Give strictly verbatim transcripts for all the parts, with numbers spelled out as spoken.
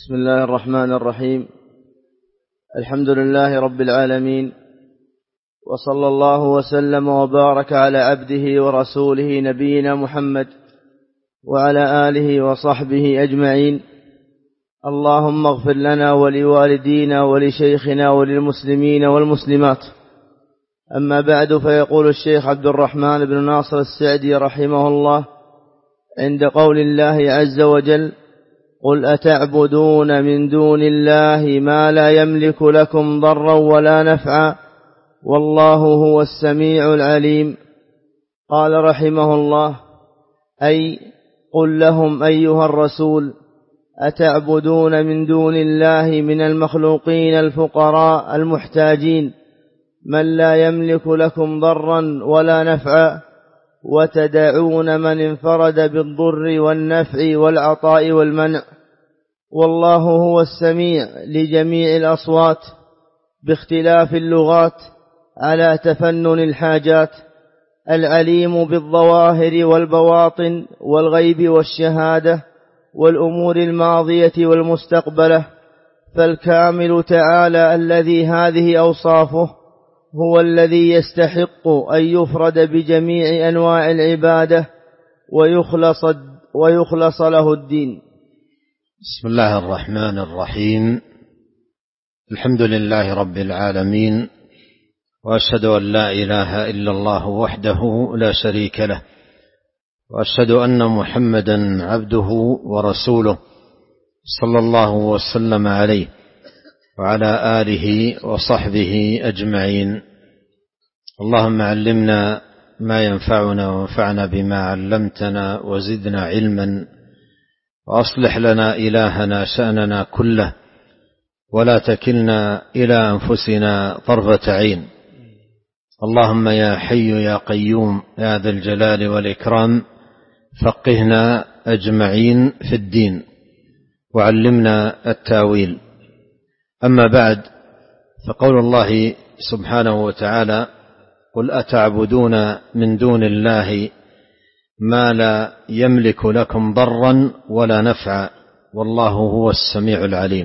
بسم الله الرحمن الرحيم. الحمد لله رب العالمين، وصلى الله وسلم وبارك على عبده ورسوله نبينا محمد وعلى آله وصحبه أجمعين. اللهم اغفر لنا ولوالدينا ولشيخنا وللمسلمين والمسلمات. أما بعد، فيقول الشيخ عبد الرحمن بن ناصر السعدي رحمه الله عند قول الله عز وجل: قل أتعبدون من دون الله ما لا يملك لكم ضرا ولا نفعا والله هو السميع العليم. قال رحمه الله: أي قل لهم أيها الرسول: أتعبدون من دون الله من المخلوقين الفقراء المحتاجين من لا يملك لكم ضرا ولا نفعا، وتدعون من انفرد بالضر والنفع والعطاء والمنع، والله هو السميع لجميع الأصوات باختلاف اللغات على تفنن الحاجات، العليم بالظواهر والبواطن والغيب والشهادة والأمور الماضية والمستقبلة، فالكامل تعالى الذي هذه أوصافه هو الذي يستحق أن يفرد بجميع أنواع العبادة ويخلص, ويخلص له الدين. بسم الله الرحمن الرحيم. الحمد لله رب العالمين، وأشهد أن لا إله إلا الله وحده لا شريك له، وأشهد أن محمدا عبده ورسوله صلى الله وسلم عليه وعلى آله وصحبه أجمعين. اللهم علمنا ما ينفعنا وانفعنا بما علمتنا وزدنا علما، وأصلح لنا إلهنا شأننا كله، ولا تكلنا إلى أنفسنا طرفة عين. اللهم يا حي يا قيوم يا ذا الجلال والإكرام، فقهنا أجمعين في الدين وعلمنا التاويل. أما بعد، فقول الله سبحانه وتعالى: قل أتعبدون من دون الله ما لا يملك لكم ضرا ولا نفعا والله هو السميع العليم.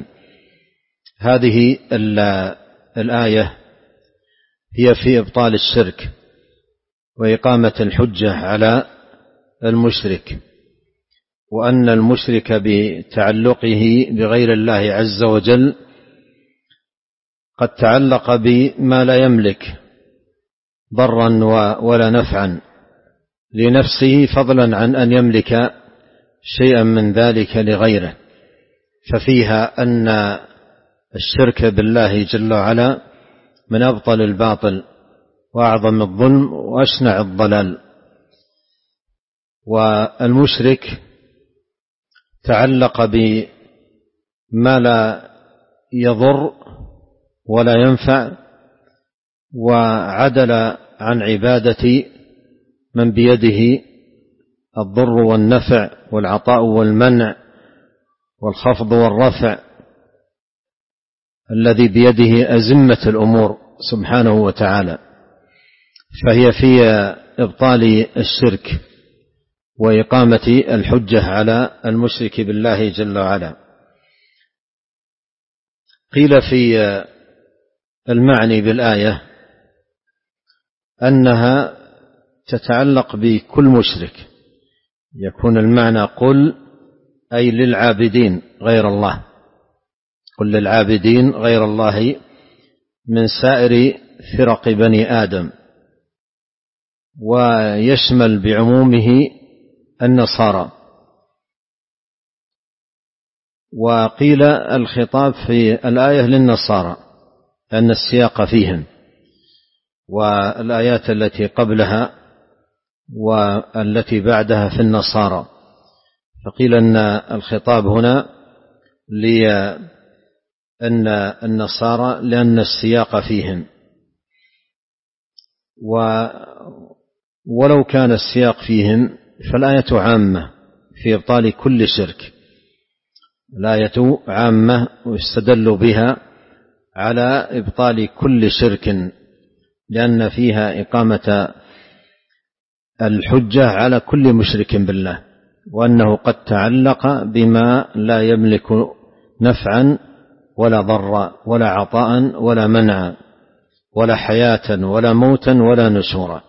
هذه الآية هي في إبطال الشرك وإقامة الحجة على المشرك، وأن المشرك بتعلقه بغير الله عز وجل قد تعلق بما لا يملك ضرا ولا نفعا لنفسه، فضلا عن أن يملك شيئا من ذلك لغيره. ففيها أن الشرك بالله جل وعلا من أبطل الباطل وأعظم الظلم وأشنع الضلال. والمشرك تعلق بما لا يضر ولا ينفع، وعدل عن عبادة من بيده الضر والنفع والعطاء والمنع والخفض والرفع، الذي بيده أزمة الأمور سبحانه وتعالى. فهي في إبطال الشرك وإقامة الحجة على المشرك بالله جل وعلا. قيل في المعني بالآية أنها تتعلق بكل مشرك، يكون المعنى قل أي للعابدين غير الله، قل للعابدين غير الله من سائر فرق بني آدم، ويشمل بعمومه النصارى. وقيل الخطاب في الآية للنصارى لأن السياق فيهم، والآيات التي قبلها والتي بعدها في النصارى. فقيل أن الخطاب هنا لأن النصارى لأن السياق فيهم، ولو كان السياق فيهم فالآية عامة في إبطال كل شرك. الآية عامة ويستدل بها على إبطال كل شرك، لأن فيها إقامة الحجة على كل مشرك بالله، وأنه قد تعلق بما لا يملك نفعا ولا ضرا ولا عطاء ولا منعا ولا حياة ولا موتا ولا نشورا.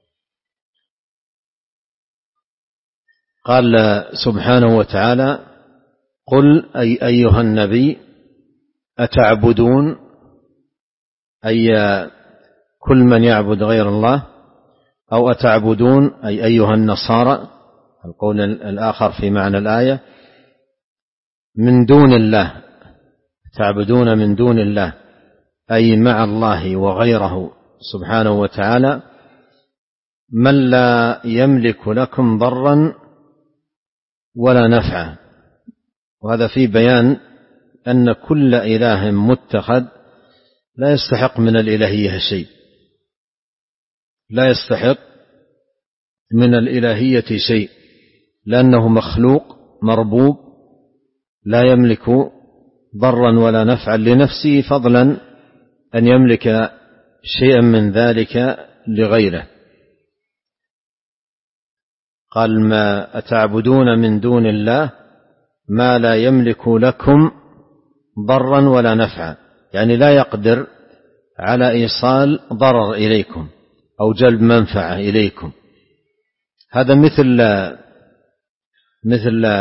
قال سبحانه وتعالى: قل أي أيها النبي أتعبدون، أي كل من يعبد غير الله، أو أتعبدون أي أيها النصارى، القول الآخر في معنى الآية، من دون الله، تعبدون من دون الله أي مع الله وغيره سبحانه وتعالى، من لا يملك لكم ضرا ولا نفعا. وهذا في بيان أن كل إله متخذ لا يستحق من الإلهية شيء، لا يستحق من الإلهية شيء، لأنه مخلوق مربوب لا يملك ضرا ولا نفعا لنفسه، فضلا أن يملك شيئا من ذلك لغيره. قال: ما أتعبدون من دون الله ما لا يملك لكم ضرا ولا نفعا، يعني لا يقدر على إيصال ضرر إليكم أو جلب منفعة إليكم. هذا مثل مثل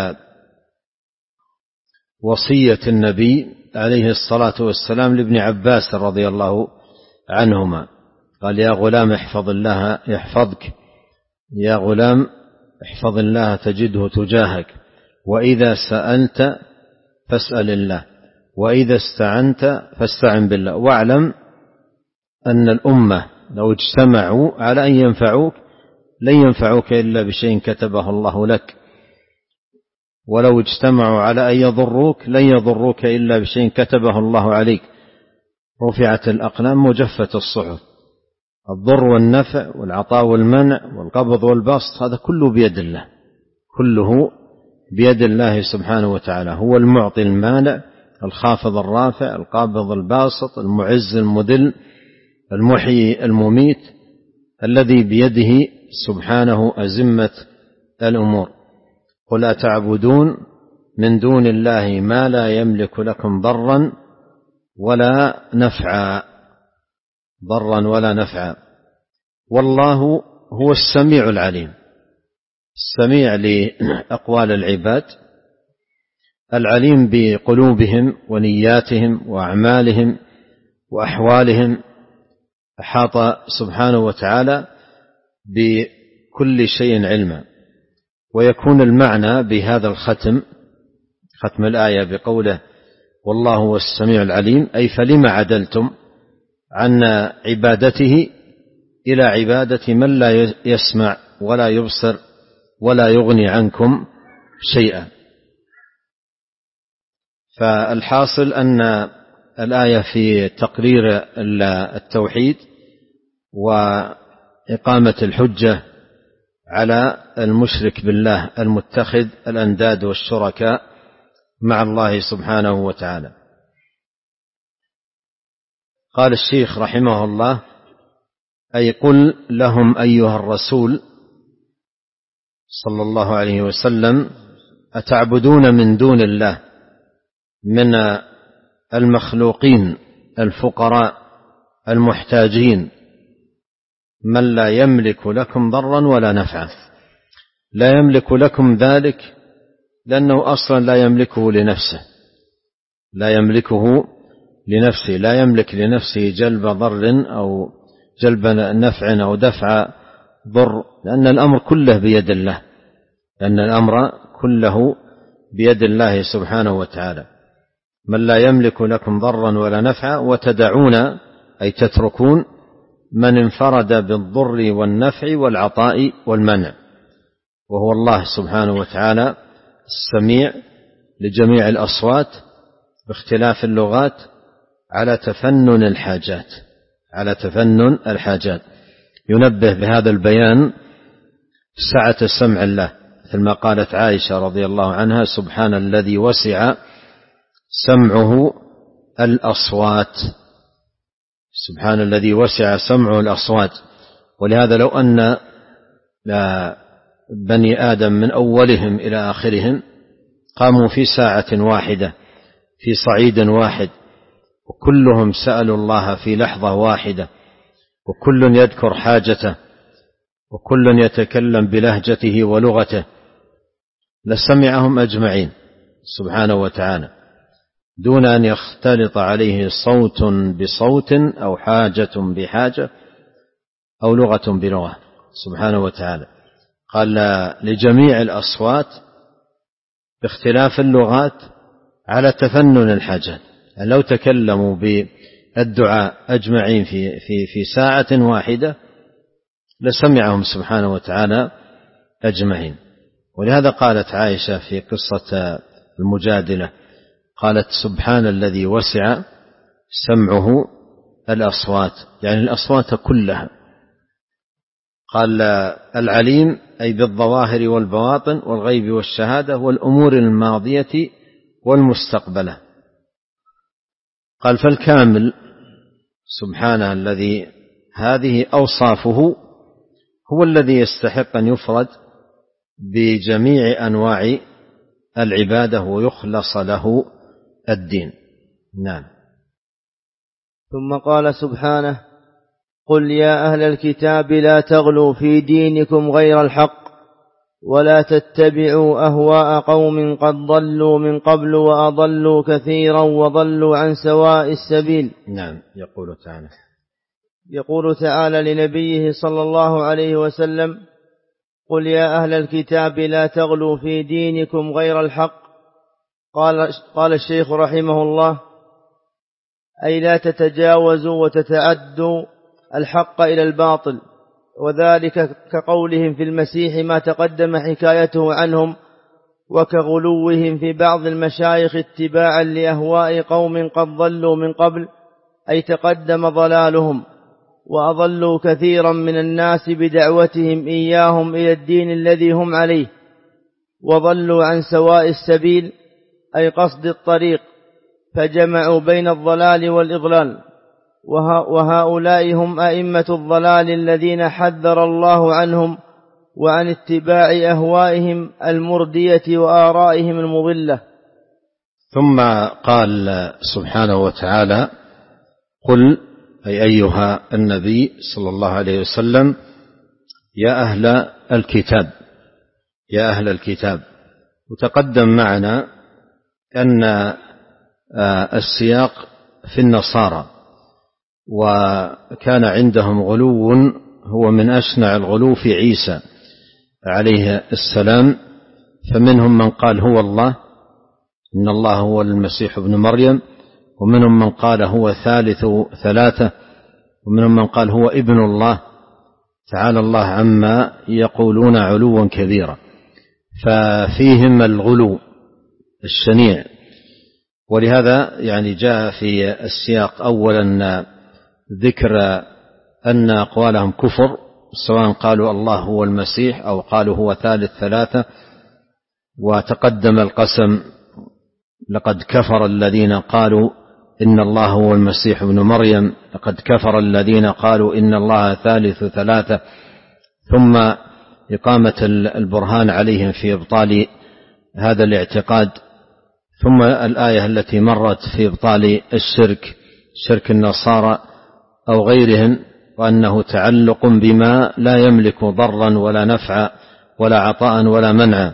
وصية النبي عليه الصلاة والسلام لابن عباس رضي الله عنهما، قال: يا غلام احفظ الله يحفظك، يا غلام احفظ الله تجده تجاهك، وإذا سألت فاسأل الله، وإذا استعنت فاستعن بالله، واعلم أن الأمة لو اجتمعوا على أن ينفعوك لن ينفعوك إلا بشيء كتبه الله لك، ولو اجتمعوا على أن يضروك لن يضروك إلا بشيء كتبه الله عليك. رفعت الأقلام وجفت الصحف. الضر والنفع والعطاء والمنع والقبض والبسط هذا كله بيد الله، كله بيد الله سبحانه وتعالى. هو المعطي المانع، الخافض الرافع، القابض الباسط، المعز المذل، المحيي المميت، الذي بيده سبحانه أزمة الأمور. قل أتعبدون من دون الله ما لا يملك لكم ضرا ولا نفعا، ضرا ولا نفعا، والله هو السميع العليم، السميع لأقوال العباد، العليم بقلوبهم ونياتهم وأعمالهم وأحوالهم. أحاط سبحانه وتعالى بكل شيء علما. ويكون المعنى بهذا الختم، ختم الآية بقوله والله هو السميع العليم، أي فلما عدلتم عن عبادته إلى عبادة من لا يسمع ولا يبصر ولا يغني عنكم شيئا. فالحاصل أن الآية في تقرير التوحيد وإقامة الحجة على المشرك بالله المتخذ الأنداد والشركاء مع الله سبحانه وتعالى. قال الشيخ رحمه الله: أي قل لهم أيها الرسول صلى الله عليه وسلم: أتعبدون من دون الله من المخلوقين الفقراء المحتاجين من لا يملك لكم ضرا ولا نفعا. لا يملك لكم ذلك لأنه أصلا لا يملكه لنفسه، لا يملكه لنفسه، لا يملك لنفسه جلب ضر أو جلب نفع أو دفع ضر، لأن الأمر كله بيد الله، لأن الأمر كله بيد الله سبحانه وتعالى. من لا يملك لكم ضرا ولا نفعا، وتدعون أي تتركون من انفرد بالضر والنفع والعطاء والمنع، وهو الله سبحانه وتعالى السميع لجميع الأصوات باختلاف اللغات على تفنن الحاجات، على تفنن الحاجات. ينبه بهذا البيان سعة سمع الله، مثل ما قالت عائشة رضي الله عنها: سبحان الذي وسع سمعه الأصوات، سبحان الذي وسع سمعه الأصوات. ولهذا لو أن بني آدم من أولهم إلى آخرهم قاموا في ساعة واحدة في صعيد واحد، وكلهم سألوا الله في لحظة واحدة، وكل يذكر حاجته، وكل يتكلم بلهجته ولغته، لسمعهم أجمعين سبحانه وتعالى، دون أن يختلط عليه صوت بصوت أو حاجة بحاجة أو لغة بلغة سبحانه وتعالى. قال لجميع الأصوات باختلاف اللغات على تفنن الحاجات، يعني لو تكلموا بالدعاء أجمعين في, في, في ساعة واحدة لسمعهم سبحانه وتعالى أجمعين. ولهذا قالت عائشة في قصة المجادلة، قالت سبحان الذي وسع سمعه الأصوات، يعني الأصوات كلها. قال العليم أي بالظواهر والبواطن والغيب والشهادة والأمور الماضية والمستقبلة. قال فالكامل سبحانه الذي هذه أوصافه هو الذي يستحق أن يفرد بجميع أنواع العبادة ويخلص له الدين. نعم. ثم قال سبحانه قل يا أهل الكتاب لا تغلوا في دينكم غير الحق ولا تتبعوا أهواء قوم قد ضلوا من قبل وأضلوا كثيرا وضلوا عن سواء السبيل. نعم. يقول تعالى يقول تعالى لنبيه صلى الله عليه وسلم قل يا أهل الكتاب لا تغلوا في دينكم غير الحق. قال, قال الشيخ رحمه الله أي لا تتجاوزوا وتتعدوا الحق إلى الباطل، وذلك كقولهم في المسيح ما تقدم حكايته عنهم، وكغلوهم في بعض المشايخ اتباعا لأهواء قوم قد ضلوا من قبل، أي تقدم ضلالهم وأضلوا كثيرا من الناس بدعوتهم إياهم إلى الدين الذي هم عليه، وضلوا عن سواء السبيل أي قصد الطريق، فجمعوا بين الضلال والإضلال. وهؤلاء هم أئمة الضلال الذين حذر الله عنهم وعن اتباع أهوائهم المردية وآرائهم المضلة. ثم قال سبحانه وتعالى قل أي أيها النبي صلى الله عليه وسلم يا أهل الكتاب، يا أهل الكتاب. وتقدم معنا أن السياق في النصارى، وكان عندهم غلو هو من أشنع الغلو في عيسى عليه السلام، فمنهم من قال هو الله، إن الله هو المسيح ابن مريم، ومنهم من قال هو ثالث ثلاثة، ومنهم من قال هو ابن الله، تعالى الله عما يقولون علوا كبيرا. ففيهم الغلو الشنيع. ولهذا يعني جاء في السياق أولا ذكر أن أقوالهم كفر، سواء قالوا الله هو المسيح أو قالوا هو ثالث ثلاثة، وتقدم القسم لقد كفر الذين قالوا إن الله هو المسيح ابن مريم، لقد كفر الذين قالوا إن الله ثالث ثلاثة، ثم إقامة البرهان عليهم في إبطال هذا الاعتقاد، ثم الآية التي مرت في إبطال الشرك، شرك النصارى أو غيرهم، وأنه تعلق بما لا يملك ضرا ولا نفعا ولا عطاء ولا منعا.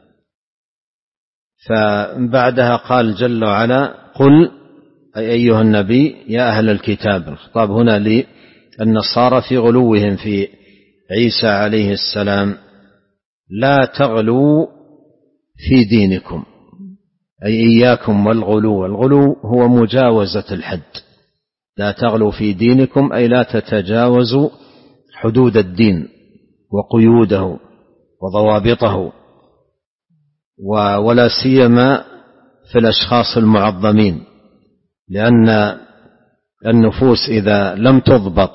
فبعدها قال جل وعلا قل أي أيها النبي يا أهل الكتاب. الخطاب هنا للنصارى في غلوهم في عيسى عليه السلام، لا تغلوا في دينكم، أي إياكم والغلو. الغلو هو مجاوزة الحد، لا تغلوا في دينكم أي لا تتجاوزوا حدود الدين وقيوده وضوابطه، ولا سيما في الأشخاص المعظمين، لأن النفوس إذا لم تضبط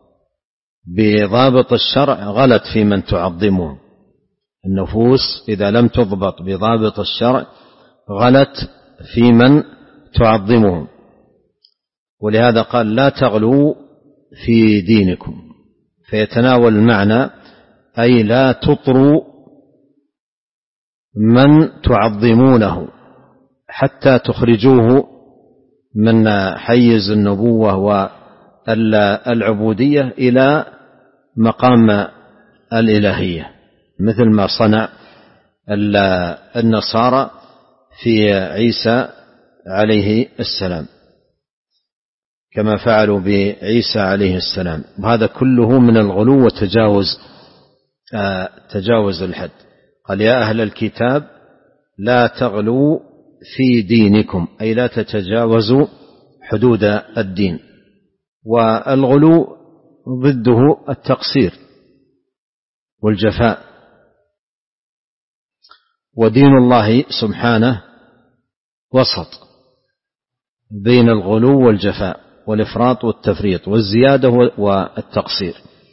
بضابط الشرع غلت في من تعظمه. النفوس إذا لم تضبط بضابط الشرع غلت في من تعظمه. ولهذا قال لا تغلوا في دينكم، فيتناول المعنى أي لا تطروا من تعظمونه، حتى تخرجوه من حيز النبوة والعبودية إلى مقام الإلهية، مثل ما صنع النصارى في عيسى عليه السلام، كما فعلوا بعيسى عليه السلام. وهذا كله من الغلو وتجاوز تجاوز الحد. قال يا أهل الكتاب لا تغلوا في دينكم، أي لا تتجاوزوا حدود الدين. والغلو ضده التقصير والجفاء، ودين الله سبحانه وسط بين الغلو والجفاء والإفراط والتفريط والزيادة والتقصير.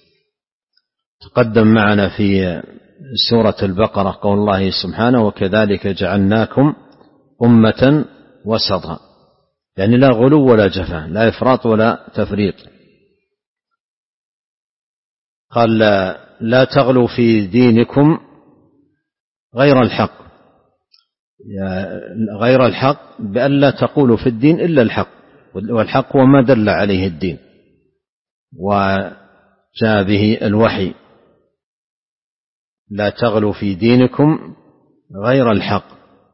تقدم معنا في سورة البقرة قول الله سبحانه وكذلك جعلناكم أمة وسطا، يعني لا غلو ولا جفاء، لا إفراط ولا تفريط. قال لا تغلوا في دينكم غير الحق، غير الحق بأن لا تقولوا في الدين إلا الحق، والحق وما دل عليه الدين وجاء به الوحي. لا تغلوا في دينكم غير الحق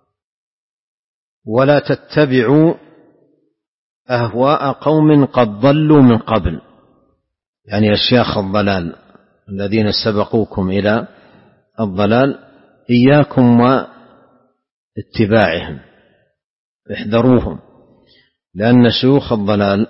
ولا تتبعوا أهواء قوم قد ضلوا من قبل، يعني أشياخ الضلال الذين سبقوكم إلى الضلال، إياكم واتباعهم، احذروهم، لأن شيوخ الضلال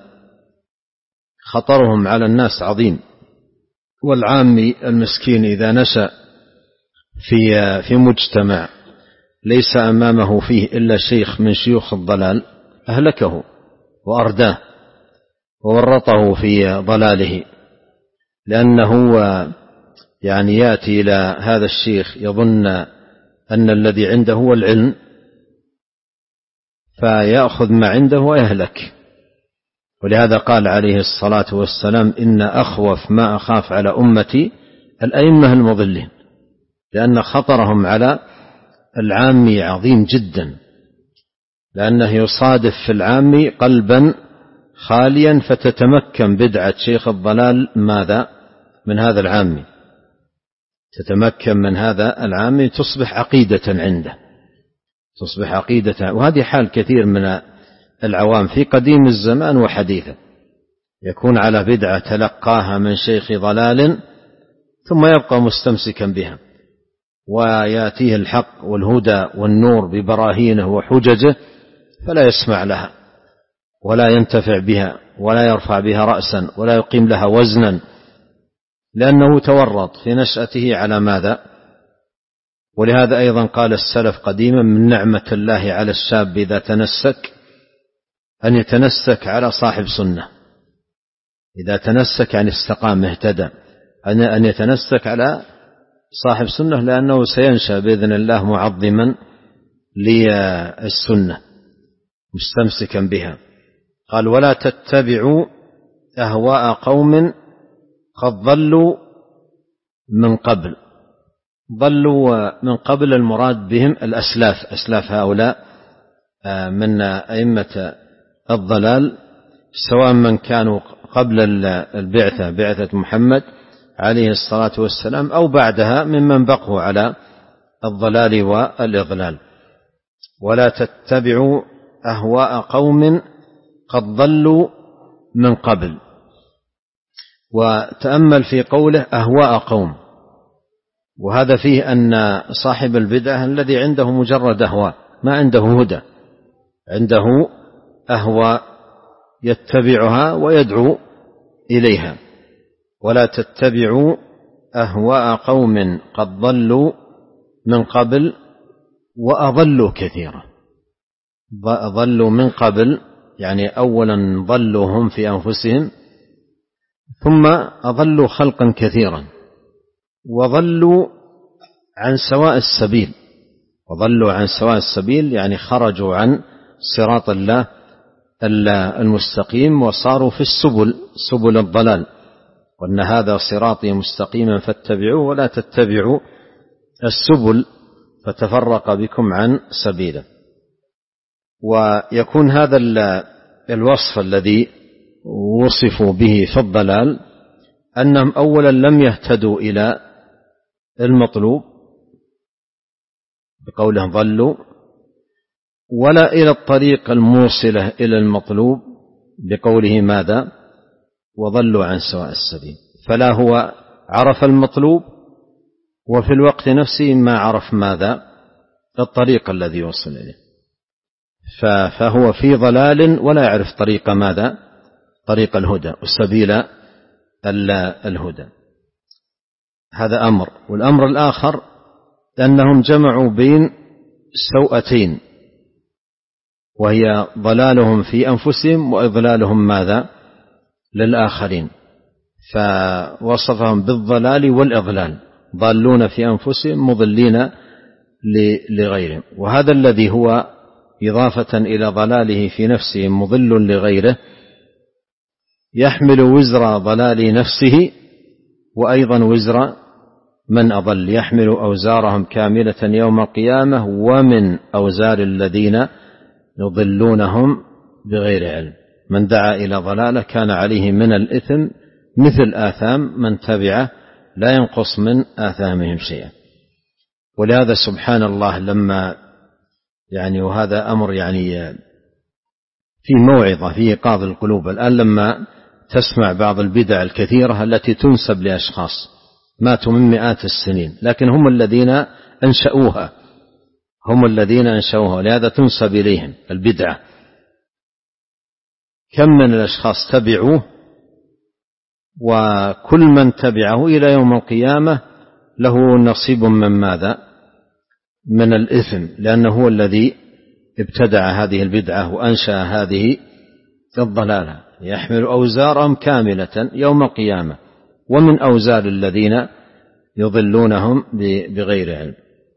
خطرهم على الناس عظيم. والعامي المسكين إذا نشأ في في مجتمع ليس أمامه فيه إلا شيخ من شيوخ الضلال أهلكه وأرداه وورطه في ضلاله، لأنه يعني يأتي إلى هذا الشيخ يظن أن الذي عنده هو العلم فيأخذ ما عنده ويهلك. ولهذا قال عليه الصلاة والسلام إن أخوف ما أخاف على أمتي الأئمة المضلين، لأن خطرهم على العامي عظيم جدا، لأنه يصادف في العامي قلبا خاليا فتتمكن بدعة شيخ الضلال ماذا من هذا العامي، تتمكن من هذا العامي تصبح عقيدة عنده، تصبح عقيدة. وهذه حال كثير من العوام في قديم الزمان وحديثه، يكون على بدعة تلقاها من شيخ ضلال ثم يبقى مستمسكا بها، ويأتيه الحق والهدى والنور ببراهينه وحججه فلا يسمع لها ولا ينتفع بها ولا يرفع بها رأسا ولا يقيم لها وزنا، لأنه تورط في نشأته على ماذا. ولهذا أيضا قال السلف قديما من نعمة الله على الشاب إذا تنسك أن يتنسك على صاحب سنة، إذا تنسك يعني استقام اهتدى، أن يتنسك على صاحب سنة، لأنه سينشأ بإذن الله معظما للسنة مستمسكا بها. قال ولا تتبعوا أهواء قوم قد ضلوا من قبل. ضلوا من قبل المراد بهم الأسلاف، أسلاف هؤلاء من أئمة الضلال، سواء من كانوا قبل البعثة بعثة محمد عليه الصلاة والسلام أو بعدها ممن بقوا على الضلال والإضلال. ولا تتبعوا أهواء قوم قد ضلوا من قبل. وتأمل في قوله أهواء قوم، وهذا فيه أن صاحب البدعة الذي عنده مجرد أهواء ما عنده هدى، عنده أهواء يتبعها ويدعو إليها. ولا تتبعوا أهواء قوم قد ضلوا من قبل وأضلوا كثيرا. ضلوا من قبل يعني أولا ضلوا هم في أنفسهم، ثم أضلوا خلقا كثيرا، وضلوا عن سواء السبيل. وضلوا عن سواء السبيل يعني خرجوا عن صراط الله المستقيم وصاروا في السبل، سبل الضلال، وأن هذا صراطي مستقيما فاتبعوه ولا تتبعوا السبل فتفرق بكم عن سبيله. ويكون هذا الوصف الذي وصفوا به في الضلال أنهم أولا لم يهتدوا إلى المطلوب بقولهم ضلوا، ولا إلى الطريق الموصلة إلى المطلوب بقوله ماذا وضلوا عن سواء السبيل. فلا هو عرف المطلوب وفي الوقت نفسه ما عرف ماذا الطريق الذي يوصل إليه، فهو في ضلال ولا يعرف طريق ماذا طريق الهدى وسبيل الهدى. هذا أمر. والأمر الآخر أنهم جمعوا بين سوءتين، وهي ضلالهم في أنفسهم وإضلالهم ماذا للآخرين، فوصفهم بالضلال والإضلال، ضالون في أنفسهم مضلين لغيرهم. وهذا الذي هو إضافة إلى ضلاله في نفسه مضل لغيره يحمل وزر ضلال نفسه وأيضا وزر من أضل، يحمل أوزارهم كاملة يوم القيامة ومن أوزار الذين يضلونهم بغير علم. من دعا إلى ضلالة كان عليه من الإثم مثل آثام من تبعه لا ينقص من آثامهم شيئا. ولهذا سبحان الله لما يعني وهذا أمر يعني في موعظة في إيقاظ القلوب الآن، لما تسمع بعض البدع الكثيرة التي تنسب لأشخاص ماتوا من مئات السنين لكن هم الذين أنشأوها هم الذين أنشأوها لهذا تنسب إليهم البدعة. كم من الأشخاص تبعوه وكل من تبعه إلى يوم القيامة له نصيب من ماذا من الإثم، لأنه هو الذي ابتدع هذه البدعة وأنشأ هذه الضلالة، يحمل أوزارهم كاملة يوم القيامة ومن أوزار الذين يضلونهم بغير علم.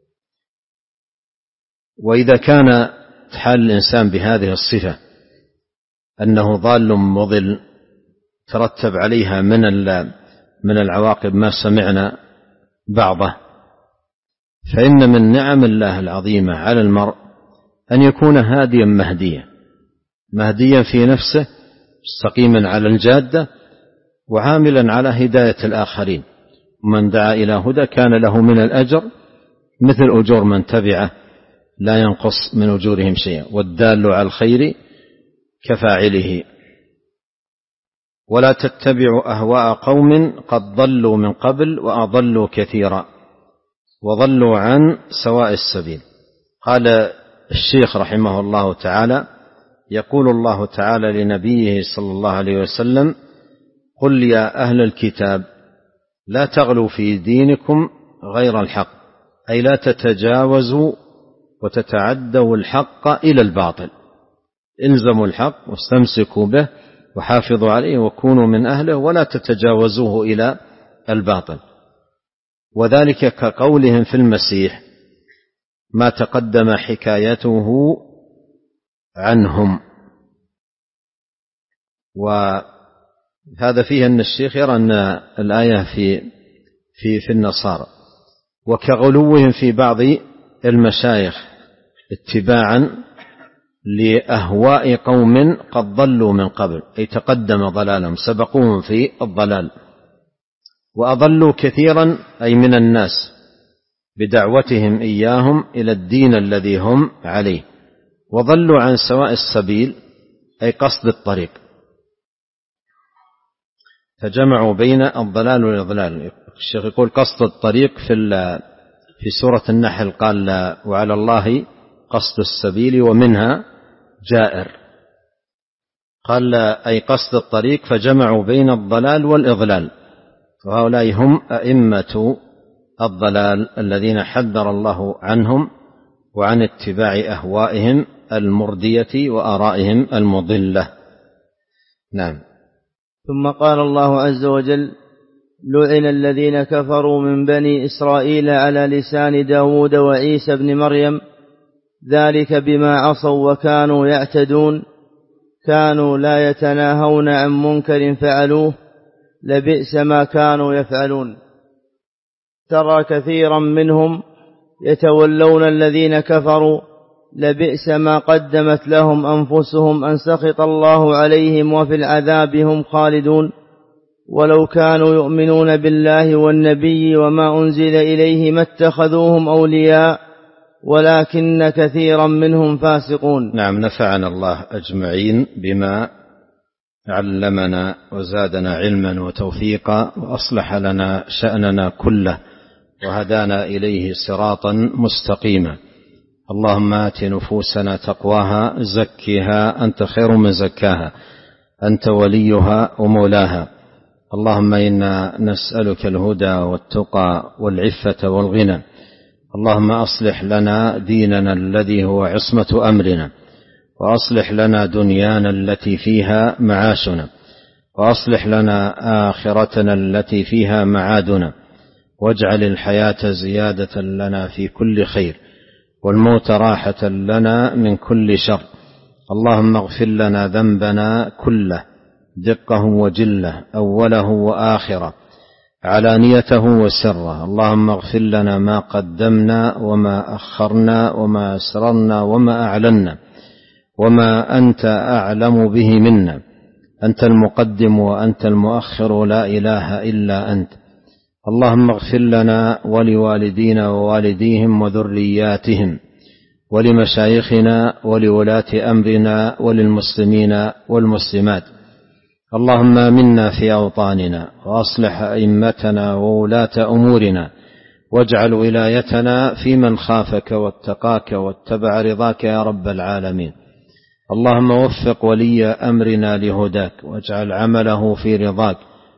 وإذا كان حال الإنسان بهذه الصفة أنه ضال مضل ترتب عليها من من العواقب ما سمعنا بعضه، فإن من نعم الله العظيمة على المرء أن يكون هاديا مهديا مهديا في نفسه مستقيما على الجادة وعاملا على هداية الآخرين. من دعا إلى هدى كان له من الأجر مثل أجور من تبعه لا ينقص من أجورهم شيئا، والدال على الخير كفاعله. ولا تتبعوا أهواء قوم قد ضلوا من قبل وأضلوا كثيرا وضلوا عن سواء السبيل. قال الشيخ رحمه الله تعالى: يقول الله تعالى لنبيه صلى الله عليه وسلم: قل يا أهل الكتاب لا تغلوا في دينكم غير الحق، أي لا تتجاوزوا وتتعدوا الحق إلى الباطل، الزموا الحق واستمسكوا به وحافظوا عليه وكونوا من أهله ولا تتجاوزوه إلى الباطل. وذلك كقولهم في المسيح ما تقدم حكايته عنهم. وهذا فيه أن الشيخ يرى أن الآية في في في النصارى، وكغلوهم في بعض المشايخ اتباعا لأهواء قوم قد ضلوا من قبل، أي تقدم ضلالهم سبقوهم في الضلال، وأضلوا كثيرا أي من الناس بدعوتهم إياهم إلى الدين الذي هم عليه، وضلوا عن سواء السبيل أي قصد الطريق، فجمعوا بين الضلال والإضلال. الشيخ يقول قصد الطريق في في سورة النحل قال: وعلى الله قصد السبيل ومنها جائر. قال أي قصد الطريق، فجمعوا بين الضلال والإضلال، وهؤلاء هم أئمة الضلال الذين حذر الله عنهم وعن اتباع أهوائهم المردية وآرائهم المضلة. نعم. ثم قال الله عز وجل: لعن الذين كفروا من بني إسرائيل على لسان داود وعيسى بن مريم ذلك بما عصوا وكانوا يعتدون كانوا لا يتناهون عن منكر فعلوه لبئس ما كانوا يفعلون. ترى كثيرا منهم يتولون الذين كفروا لبئس ما قدمت لهم أنفسهم أن سخط الله عليهم وفي العذاب هم خالدون ولو كانوا يؤمنون بالله والنبي وما أنزل إليه ما اتخذوهم أولياء ولكن كثيرا منهم فاسقون. نعم، نفعنا الله أجمعين بما علمنا وزادنا علما وتوفيقا وأصلح لنا شأننا كله وهدانا إليه صراطا مستقيما. اللهم آت نفوسنا تقواها زكها أنت خير من زكاها أنت وليها ومولاها. اللهم إنا نسألك الهدى والتقى والعفة والغنى. اللهم أصلح لنا ديننا الذي هو عصمة أمرنا، وأصلح لنا دنيانا التي فيها معاشنا، وأصلح لنا آخرتنا التي فيها معادنا، واجعل الحياة زيادة لنا في كل خير والموت راحة لنا من كل شر. اللهم اغفر لنا ذنبنا كله دقه وجله أوله وآخره علانيته وسره. اللهم اغفر لنا ما قدمنا وما أخرنا وما أسررنا وما أعلنا وما أنت أعلم به منا. أنت المقدم وأنت المؤخر لا إله إلا أنت. اللهم اغفر لنا ولوالدينا ووالديهم وذرياتهم ولمشايخنا ولولاة أمرنا وللمسلمين والمسلمات. اللهم آمنا في أوطاننا وأصلح أئمتنا وولاة أمورنا، واجعل ولايتنا في من خافك واتقاك واتبع رضاك يا رب العالمين. اللهم وفق ولي أمرنا لهداك، واجعل عمله في رضاك،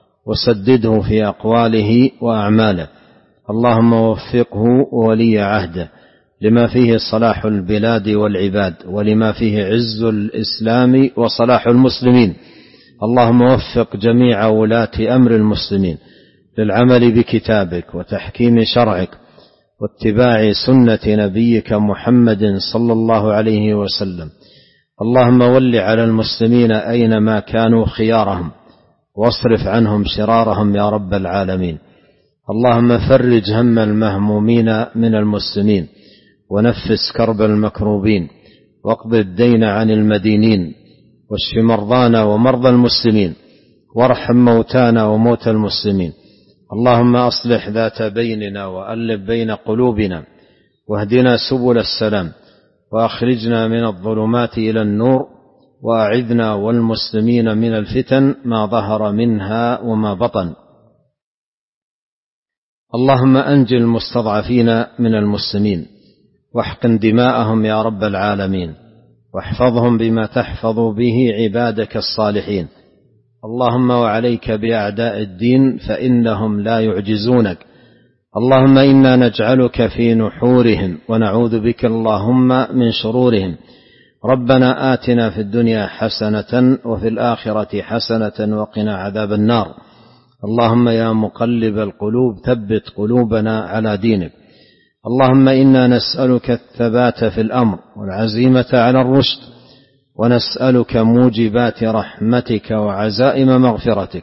وسدده في أقواله وأعماله. اللهم وفقه ولي عهده لما فيه صلاح البلاد والعباد، ولما فيه عز الإسلام وصلاح المسلمين. اللهم وفق جميع ولاة أمر المسلمين للعمل بكتابك وتحكيم شرعك واتباع سنة نبيك محمد صلى الله عليه وسلم. اللهم ول على المسلمين أينما كانوا خيارهم، واصرف عنهم شرارهم يا رب العالمين. اللهم فرج هم المهمومين من المسلمين، ونفس كرب المكروبين، واقض الدين عن المدينين، واشف مرضانا ومرضى المسلمين، وارحم موتانا وموتى المسلمين. اللهم أصلح ذات بيننا وألف بين قلوبنا، واهدنا سبل السلام، وأخرجنا من الظلمات إلى النور، وأعذنا والمسلمين من الفتن ما ظهر منها وما بطن. اللهم أنج المستضعفين من المسلمين، واحقن دماءهم يا رب العالمين، واحفظهم بما تحفظ به عبادك الصالحين. اللهم وعليك بأعداء الدين فإنهم لا يعجزونك. اللهم إنا نجعلك في نحورهم ونعوذ بك اللهم من شرورهم. ربنا آتنا في الدنيا حسنة وفي الآخرة حسنة وقنا عذاب النار. اللهم يا مقلب القلوب ثبت قلوبنا على دينك. اللهم إنا نسألك الثبات في الأمر والعزيمة على الرشد، ونسألك موجبات رحمتك وعزائم مغفرتك،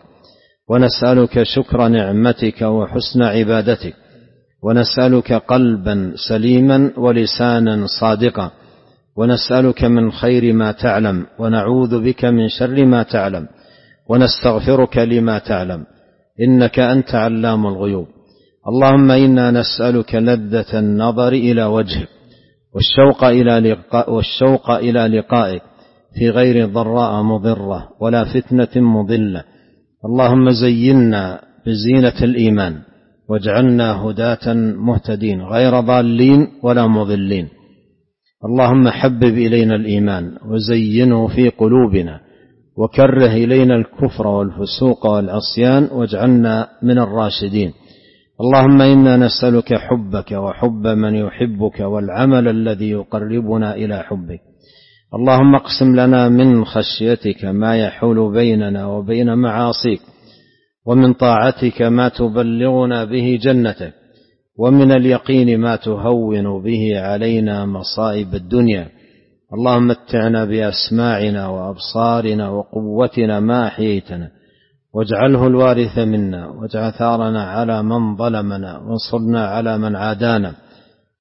ونسألك شكر نعمتك وحسن عبادتك، ونسألك قلبا سليما ولسانا صادقا، ونسألك من خير ما تعلم، ونعوذ بك من شر ما تعلم، ونستغفرك لما تعلم، إنك أنت علام الغيوب. اللهم إنا نسألك لذة النظر إلى وجهك، والشوق إلى لقاء والشوق إلى لقائك في غير ضراء مضرة ولا فتنة مضلة. اللهم زينا بزينة الإيمان، واجعلنا هداة مهتدين غير ضالين ولا مضلين. اللهم حبب إلينا الإيمان وزينه في قلوبنا، وكره إلينا الكفر والفسوق والعصيان، واجعلنا من الراشدين. اللهم إنا نسألك حبك وحب من يحبك والعمل الذي يقربنا إلى حبك. اللهم اقسم لنا من خشيتك ما يحول بيننا وبين معاصيك، ومن طاعتك ما تبلغنا به جنتك، ومن اليقين ما تهون به علينا مصائب الدنيا. اللهم متعنا بأسماعنا وأبصارنا وقوتنا ما أحييتنا، واجعله الوارث منا، واجعل ثارنا على من ظلمنا، وانصرنا على من عادانا،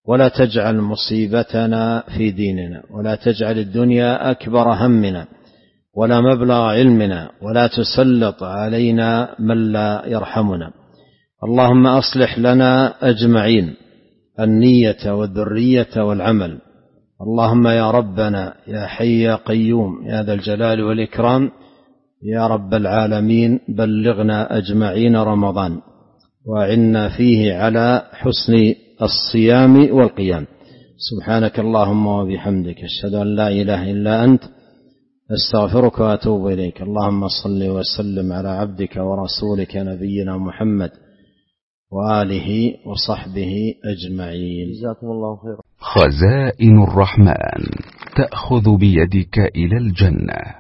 ولا تجعل مصيبتنا في ديننا، ولا تجعل الدنيا أكبر همنا ولا مبلغ علمنا، ولا تسلط علينا من لا يرحمنا. اللهم أصلح لنا أجمعين النية والذرية والعمل. اللهم يا ربنا يا حي يا قيوم يا ذا الجلال والإكرام يا رب العالمين، بلغنا أجمعين رمضان وأعنا فيه على حسن الصيام والقيام. سبحانك اللهم وبحمدك، أشهد أن لا إله إلا أنت، أستغفرك وأتوب إليك. اللهم صل وسلم على عبدك ورسولك نبينا محمد وآله وصحبه أجمعين. جزاكم الله خيرا. خزائن الرحمن تأخذ بيدك إلى الجنة.